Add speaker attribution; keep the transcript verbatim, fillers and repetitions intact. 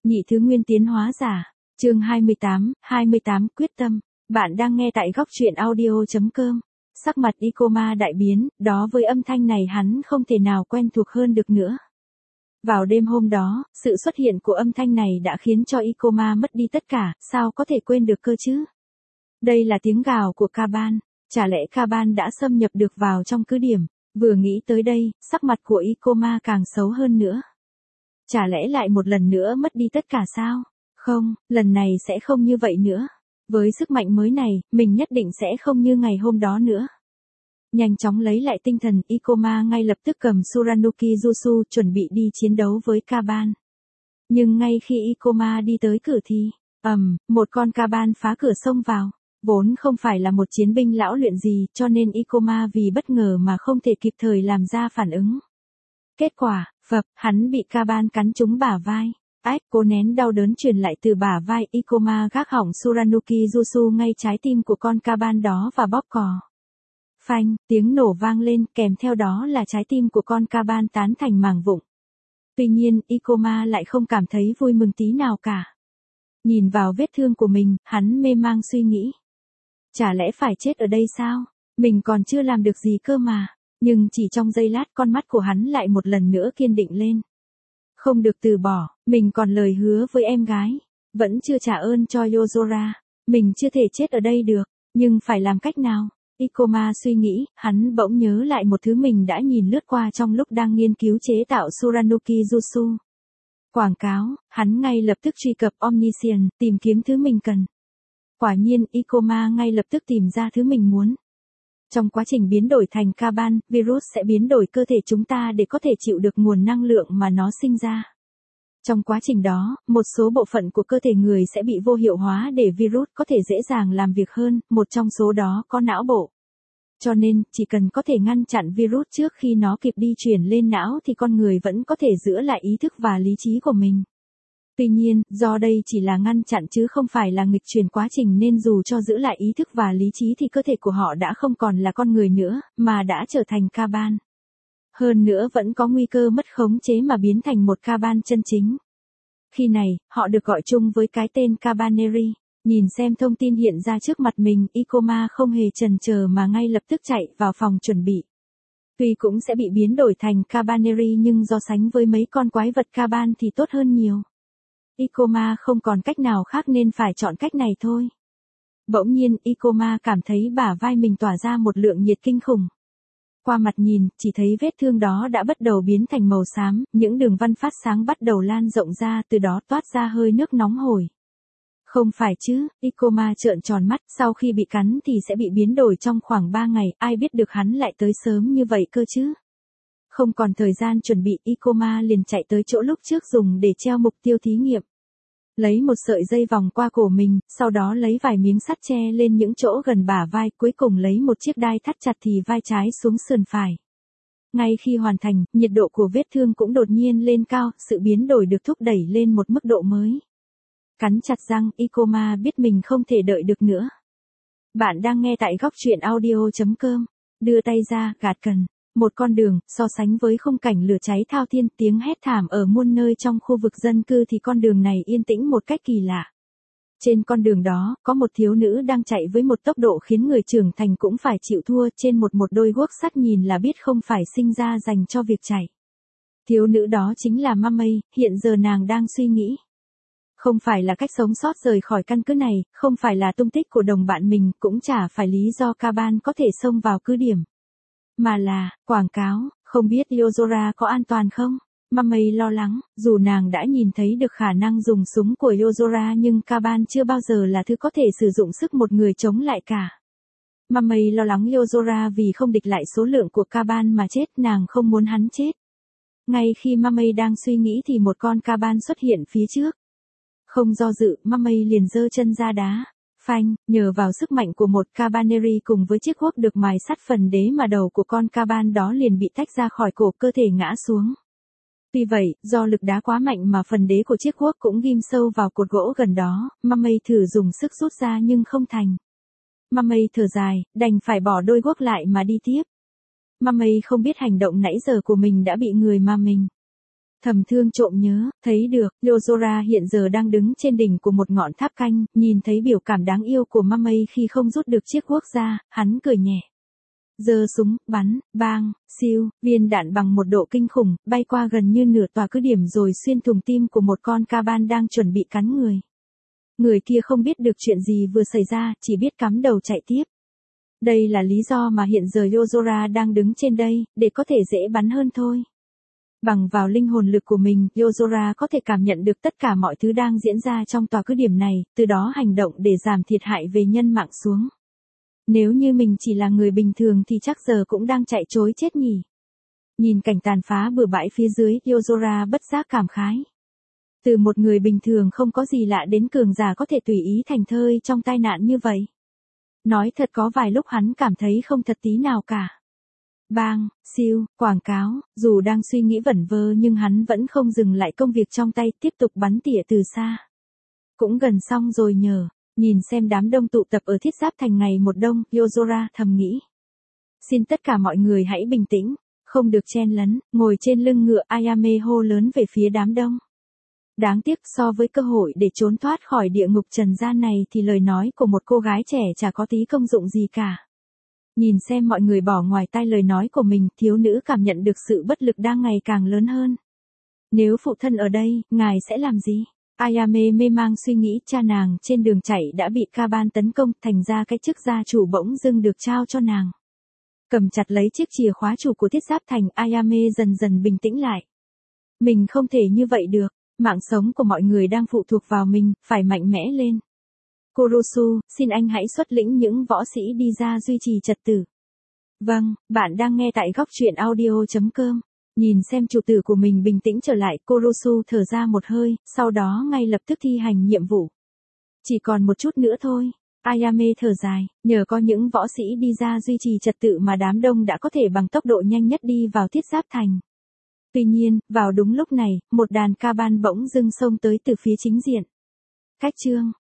Speaker 1: Nhị thứ nguyên tiến hóa giả. Chương hai mươi tám, hai mươi tám quyết tâm. Bạn đang nghe tại góc truyện audio.com. Sắc mặt Ikoma đại biến, đó với âm thanh này hắn không thể nào quen thuộc hơn được nữa. Vào đêm hôm đó, sự xuất hiện của âm thanh này đã khiến cho Ikoma mất đi tất cả, sao có thể quên được cơ chứ? Đây là tiếng gào của Kaban, chả lẽ Kaban đã xâm nhập được vào trong cứ điểm? Vừa nghĩ tới đây, sắc mặt của Ikoma càng xấu hơn nữa. Chả lẽ lại một lần nữa mất đi tất cả sao? Không, lần này sẽ không như vậy nữa. Với sức mạnh mới này, mình nhất định sẽ không như ngày hôm đó nữa. Nhanh chóng lấy lại tinh thần, Ikoma ngay lập tức cầm Suranuki Jutsu chuẩn bị đi chiến đấu với Kaban. Nhưng ngay khi Ikoma đi tới cửa thì, ầm, um, một con Kaban phá cửa xông vào. Vốn không phải là một chiến binh lão luyện gì, cho nên Ikoma vì bất ngờ mà không thể kịp thời làm ra phản ứng. Kết quả, phập, hắn bị Kaban cắn trúng bả vai. Ách, cố nén đau đớn truyền lại từ bả vai, Ikoma gác hỏng Suranuki Jutsu ngay trái tim của con Kaban đó và bóp cò. Phanh, tiếng nổ vang lên, kèm theo đó là trái tim của con Kaban tán thành màng vụn. Tuy nhiên, Ikoma lại không cảm thấy vui mừng tí nào cả. Nhìn vào vết thương của mình, hắn mê mang suy nghĩ. Chả lẽ phải chết ở đây sao? Mình còn chưa làm được gì cơ mà. Nhưng chỉ trong giây lát con mắt của hắn lại một lần nữa kiên định lên. Không được từ bỏ, mình còn lời hứa với em gái. Vẫn chưa trả ơn cho Yozora. Mình chưa thể chết ở đây được, nhưng phải làm cách nào? Ikoma suy nghĩ, hắn bỗng nhớ lại một thứ mình đã nhìn lướt qua trong lúc đang nghiên cứu chế tạo Suranuki Jutsu. Quảng cáo, hắn ngay lập tức truy cập Omniscient, tìm kiếm thứ mình cần. Quả nhiên, Ikoma ngay lập tức tìm ra thứ mình muốn. Trong quá trình biến đổi thành Kaban, virus sẽ biến đổi cơ thể chúng ta để có thể chịu được nguồn năng lượng mà nó sinh ra. Trong quá trình đó, một số bộ phận của cơ thể người sẽ bị vô hiệu hóa để virus có thể dễ dàng làm việc hơn, một trong số đó có não bộ. Cho nên, chỉ cần có thể ngăn chặn virus trước khi nó kịp đi chuyển lên não thì con người vẫn có thể giữ lại ý thức và lý trí của mình. Tuy nhiên, do đây chỉ là ngăn chặn chứ không phải là nghịch chuyển quá trình nên dù cho giữ lại ý thức và lý trí thì cơ thể của họ đã không còn là con người nữa, mà đã trở thành Kaban. Hơn nữa vẫn có nguy cơ mất khống chế mà biến thành một Kaban chân chính. Khi này, họ được gọi chung với cái tên Kabaneri. Nhìn xem thông tin hiện ra trước mặt mình, Ikoma không hề chần chờ mà ngay lập tức chạy vào phòng chuẩn bị. Tuy cũng sẽ bị biến đổi thành Kabaneri nhưng do sánh với mấy con quái vật Kaban thì tốt hơn nhiều. Ikoma không còn cách nào khác nên phải chọn cách này thôi. Bỗng nhiên, Ikoma cảm thấy bả vai mình tỏa ra một lượng nhiệt kinh khủng. Qua mặt nhìn, chỉ thấy vết thương đó đã bắt đầu biến thành màu xám, những đường văn phát sáng bắt đầu lan rộng ra, từ đó toát ra hơi nước nóng hổi. Không phải chứ, Ikoma trợn tròn mắt, sau khi bị cắn thì sẽ bị biến đổi trong khoảng ba ngày, ai biết được hắn lại tới sớm như vậy cơ chứ. Không còn thời gian chuẩn bị, Ikoma liền chạy tới chỗ lúc trước dùng để treo mục tiêu thí nghiệm. Lấy một sợi dây vòng qua cổ mình, sau đó lấy vài miếng sắt che lên những chỗ gần bả vai, cuối cùng lấy một chiếc đai thắt chặt thì vai trái xuống sườn phải. Ngay khi hoàn thành, nhiệt độ của vết thương cũng đột nhiên lên cao, sự biến đổi được thúc đẩy lên một mức độ mới. Cắn chặt răng, Ikoma biết mình không thể đợi được nữa. Bạn đang nghe tại góc truyện audio.com. Đưa tay ra, gạt cần. Một con đường, so sánh với khung cảnh lửa cháy thao thiên, tiếng hét thảm ở muôn nơi trong khu vực dân cư thì con đường này yên tĩnh một cách kỳ lạ. Trên con đường đó, có một thiếu nữ đang chạy với một tốc độ khiến người trưởng thành cũng phải chịu thua, trên một một đôi guốc sắt nhìn là biết không phải sinh ra dành cho việc chạy. Thiếu nữ đó chính là Mamei, hiện giờ nàng đang suy nghĩ. Không phải là cách sống sót rời khỏi căn cứ này, không phải là tung tích của đồng bạn mình, cũng chả phải lý do Kaban có thể xông vào cứ điểm. Mà là, quảng cáo, không biết Yozora có an toàn không? Mamei lo lắng, dù nàng đã nhìn thấy được khả năng dùng súng của Yozora nhưng Kaban chưa bao giờ là thứ có thể sử dụng sức một người chống lại cả. Mamei lo lắng Yozora vì không địch lại số lượng của Kaban mà chết, nàng không muốn hắn chết. Ngay khi Mamei đang suy nghĩ thì một con Kaban xuất hiện phía trước. Không do dự, Mamei liền giơ chân ra đá. Phanh, nhờ vào sức mạnh của một Kabaneri cùng với chiếc guốc được mài sắt phần đế mà đầu của con Kaban đó liền bị tách ra khỏi cổ, cơ thể ngã xuống. Tuy vậy, do lực đá quá mạnh mà phần đế của chiếc guốc cũng ghim sâu vào cột gỗ gần đó, Mamei thử dùng sức rút ra nhưng không thành. Mamei thở dài, đành phải bỏ đôi guốc lại mà đi tiếp. Mamei không biết hành động nãy giờ của mình đã bị người ma mình. Thầm thương trộm nhớ, thấy được, Yozora hiện giờ đang đứng trên đỉnh của một ngọn tháp canh, nhìn thấy biểu cảm đáng yêu của Mamei khi không rút được chiếc guốc ra, hắn cười nhẹ. Giơ súng, bắn, bang, siêu, viên đạn bằng một độ kinh khủng, bay qua gần như nửa tòa cứ điểm rồi xuyên thủng tim của một con Kaban đang chuẩn bị cắn người. Người kia không biết được chuyện gì vừa xảy ra, chỉ biết cắm đầu chạy tiếp. Đây là lý do mà hiện giờ Yozora đang đứng trên đây, để có thể dễ bắn hơn thôi. Bằng vào linh hồn lực của mình, Yozora có thể cảm nhận được tất cả mọi thứ đang diễn ra trong tòa cứ điểm này, từ đó hành động để giảm thiệt hại về nhân mạng xuống. Nếu như mình chỉ là người bình thường thì chắc giờ cũng đang chạy trối chết nhỉ. Nhìn cảnh tàn phá bừa bãi phía dưới, Yozora bất giác cảm khái. Từ một người bình thường không có gì lạ đến cường giả có thể tùy ý thành thơi trong tai nạn như vậy. Nói thật có vài lúc hắn cảm thấy không thật tí nào cả. Bang, siêu, quảng cáo, dù đang suy nghĩ vẩn vơ nhưng hắn vẫn không dừng lại công việc trong tay, tiếp tục bắn tỉa từ xa. Cũng gần xong rồi nhờ, nhìn xem đám đông tụ tập ở Thiết Giáp Thành ngày một đông, Yozora thầm nghĩ. Xin tất cả mọi người hãy bình tĩnh, không được chen lấn, ngồi trên lưng ngựa Ayame hô lớn về phía đám đông. Đáng tiếc so với cơ hội để trốn thoát khỏi địa ngục trần gian này thì lời nói của một cô gái trẻ chả có tí công dụng gì cả. Nhìn xem mọi người bỏ ngoài tai lời nói của mình, thiếu nữ cảm nhận được sự bất lực đang ngày càng lớn hơn. Nếu phụ thân ở đây, ngài sẽ làm gì? Ayame mê mang suy nghĩ, cha nàng trên đường chạy đã bị Kaban tấn công, thành ra cái chức gia chủ bỗng dưng được trao cho nàng. Cầm chặt lấy chiếc chìa khóa chủ của Thiết Giáp Thành, Ayame dần dần bình tĩnh lại. Mình không thể như vậy được, mạng sống của mọi người đang phụ thuộc vào mình, phải mạnh mẽ lên. Kurusu, xin anh hãy xuất lĩnh những võ sĩ đi ra duy trì trật tự. Vâng, bạn đang nghe tại góc truyện audio chấm com. Nhìn xem chủ tử của mình bình tĩnh trở lại, Kurusu thở ra một hơi, sau đó ngay lập tức thi hành nhiệm vụ. Chỉ còn một chút nữa thôi. Ayame thở dài, nhờ có những võ sĩ đi ra duy trì trật tự mà đám đông đã có thể bằng tốc độ nhanh nhất đi vào Thiết Giáp Thành. Tuy nhiên, vào đúng lúc này, một đàn Kaban bỗng dưng xông tới từ phía chính diện. Cách chương